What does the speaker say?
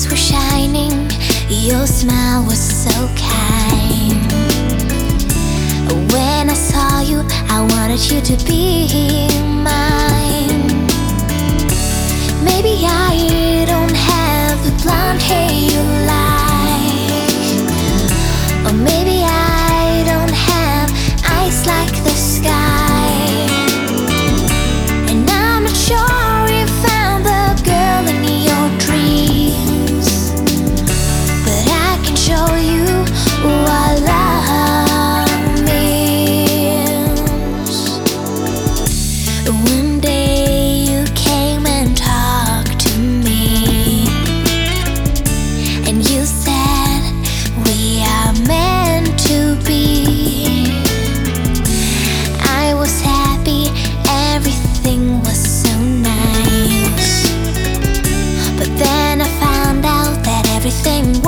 eyes were shining, your smile was so kind. When I saw you, I wanted you to be mine. Maybe I don't have the blonde hair you like, or maybe I don't have eyes like the sky. And I'm not sure you found the girl in your dreams, but I can show you what love means. One day you came and talked to me, and you said we are meant to be. I was happy, everything was so nice, but then I found out that everything